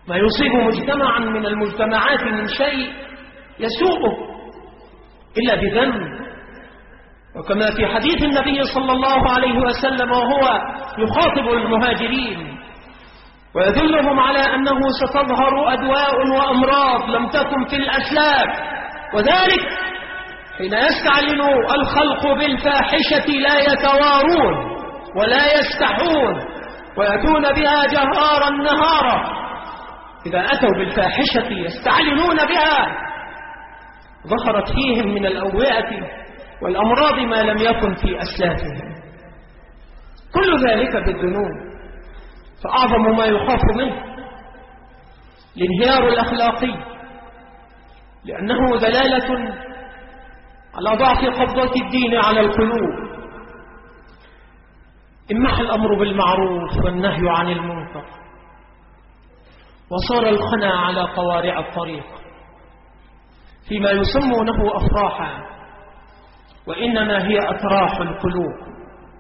ما يصيب مجتمعا من المجتمعات من شيء يسوءه إلا بذنب. وكما في حديث النبي صلى الله عليه وسلم وهو يخاطب المهاجرين ويدلهم على أنه ستظهر أدواء وأمراض لم تكن في الأسلاف، وذلك حين يستعلن الخلق بالفاحشة لا يتوارون ولا يستحون ويأتون بها جهارا نهارا. إذا أتوا بالفاحشة يستعلنون بها ظهرت فيهم من الأوعية والأمراض ما لم يكن في أسلافهم. كل ذلك بالذنوب. فأعظم ما يخاف منه الانهيار الأخلاقي، لأنه دلالة على ضعف قبضة الدين على القلوب. امح الأمر بالمعروف والنهي عن المنكر، وصار الخنا على قوارع الطريق فيما يسمونه أفراحا، وإنما هي أتراح القلوب.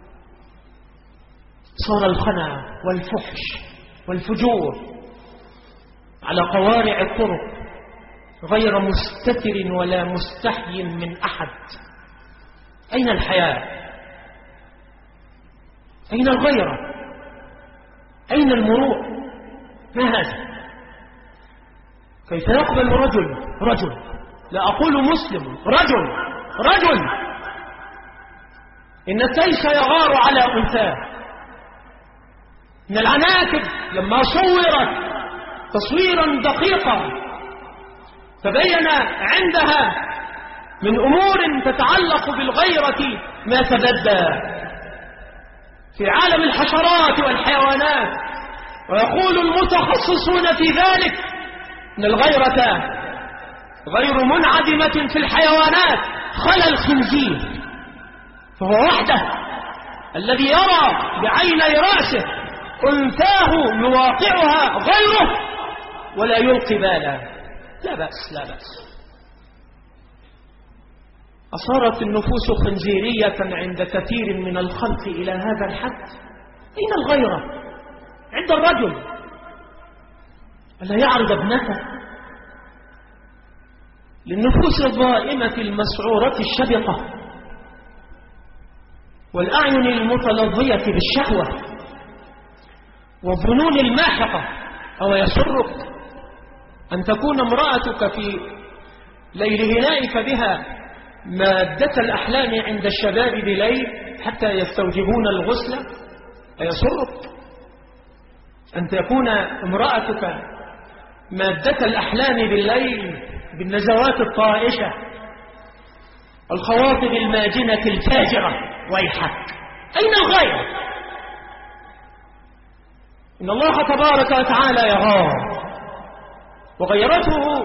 صار الخنا والفحش والفجور على قوارع الطرق غير مستتر ولا مستحي من أحد. أين الحياة؟ أين الغيرة؟ أين المروءة؟ ما هذا؟ كيف يقبل رجل لا أقول مسلم، رجل إن التيس يغار على أنثاه، إن العناكب لما صورت تصويرا دقيقا فبين عندها من أمور تتعلق بالغيرة ما تبدى في عالم الحشرات والحيوانات. ويقول المتخصصون في ذلك إن الغيرة غير منعدمة في الحيوانات خلا الخنزير، فهو وحده الذي يرى بعيني رأسه أنثاه يواقعها غيره ولا يلقي بالا. لا بأس. أصارت النفوس خنزيرية عند كثير من الخلق إلى هذا الحد. أين الغيرة عند الرجل؟ ألا يعرض ابنته للنفوس الضائمة المسعورة الشبقة والأعين المتلظية بالشهوة والظنون الماحقة. أو يسرك أن تكون امرأتك في ليل هنائك بها مادة الأحلام عند الشباب بليل حتى يستوجبون الغسل؟ أيسرك أن تكون امرأتك مادة الأحلام بالليل بالنزوات الطائشة الخواطر الماجنة الفاجرة؟ ويحك، أين الغير؟ إن الله تبارك وتعالى يغار، وغيرته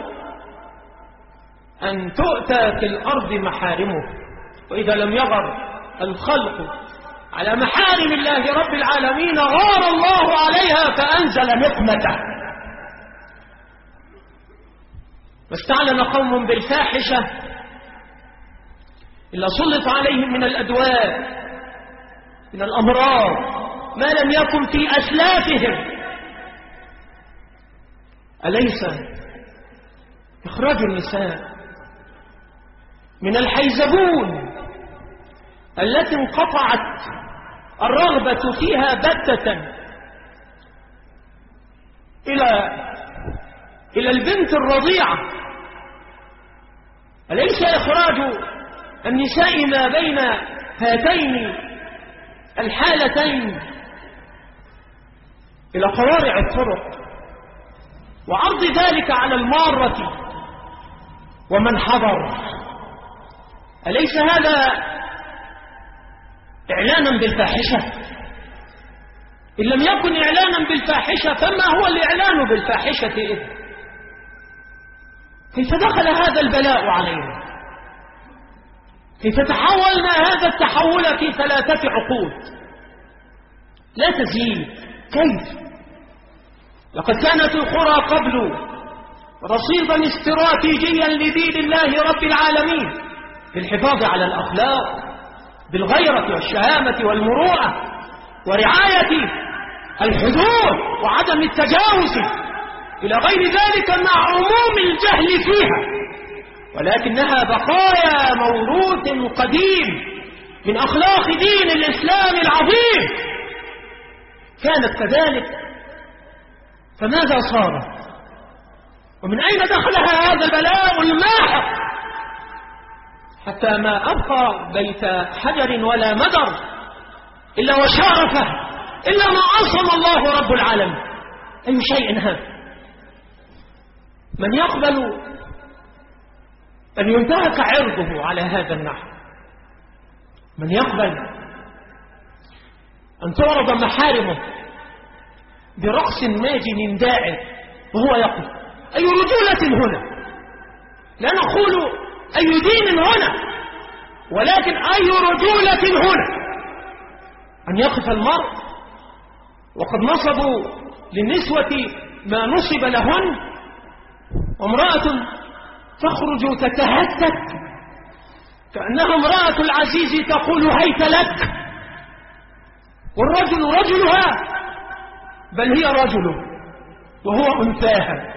أن تؤتى في الأرض محارمه. وإذا لم يغر الخلق على محارم الله رب العالمين غار الله عليها فأنزل نقمته. واستعلن قوم بالفاحشة إلا سلط عليهم من الأدواء من الأمراض ما لم يكن في أسلافهم. أليس إخراج النساء من الحيزبون التي انقطعت الرغبة فيها بتة إلى البنت الرضيعة؟ أليس إخراج النساء ما بين هاتين الحالتين إلى قوارع الطرق وعرض ذلك على المارة ومن حضر؟ أليس هذا إعلانا بالفاحشة؟ إن لم يكن إعلانا بالفاحشة فما هو الإعلان بالفاحشة إذن؟ كيف دخل هذا البلاء علينا؟ كيف تحولنا هذا التحول في 3 عقود لا تزيد؟ كيف؟ لقد كانت القرى قبل رصيدا استراتيجيا لدين الله رب العالمين بالحفاظ على الأخلاق بالغيرة والشهامة والمروءة ورعاية الحدود وعدم التجاوز إلى غير ذلك مع عموم الجهل فيها، ولكنها بقايا موروث قديم من أخلاق دين الإسلام العظيم، كانت كذلك. فماذا صارت؟ ومن أين دخلها هذا البلاء الماحق حتى ما أبقى بيت حجر ولا مدر إلا وشارفه، إلا ما عصم الله رب العالمين. أي شيء هذا؟ من يقبل أن ينتهك عرضه على هذا النحو؟ من يقبل أن تعرض محارمه برقص ماجن داعٍ وهو يقول أي رجولة هنا؟ لا نقول أي دين هنا، ولكن أي رجولة هنا أن يقف المرء وقد نصبوا للنسوة ما نصب لهن، وامرأة تخرج تتهتك كأنها امرأة العزيز تقول هيت لك، والرجل رجلها بل هي رجله وهو أنثاها،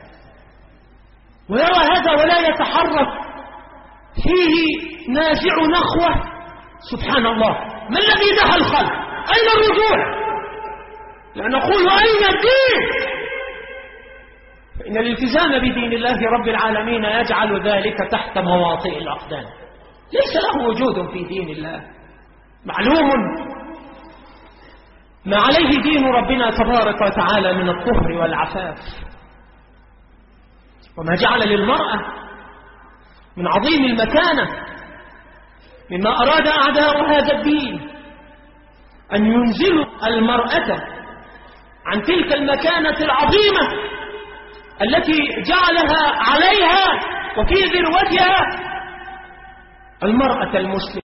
ويرى هذا ولا يتحرك، فيه نازع نخوة. سبحان الله، ما الذي نهى الخلق؟ أين الرجولة؟ لا نقول أين الدين؟ فإن الالتزام بدين الله رب العالمين يجعل ذلك تحت مواطئ الأقدام، ليس له وجود في دين الله. معلوم ما عليه دين ربنا تبارك وتعالى من الطهر والعفاف، وما جعل للمرأة من عظيم المكانة مما أراد أعداء هذا الدين أن ينزلوا المرأة عن تلك المكانة العظيمة التي جعلها عليها وفي ذروتها المرأة المسلمة.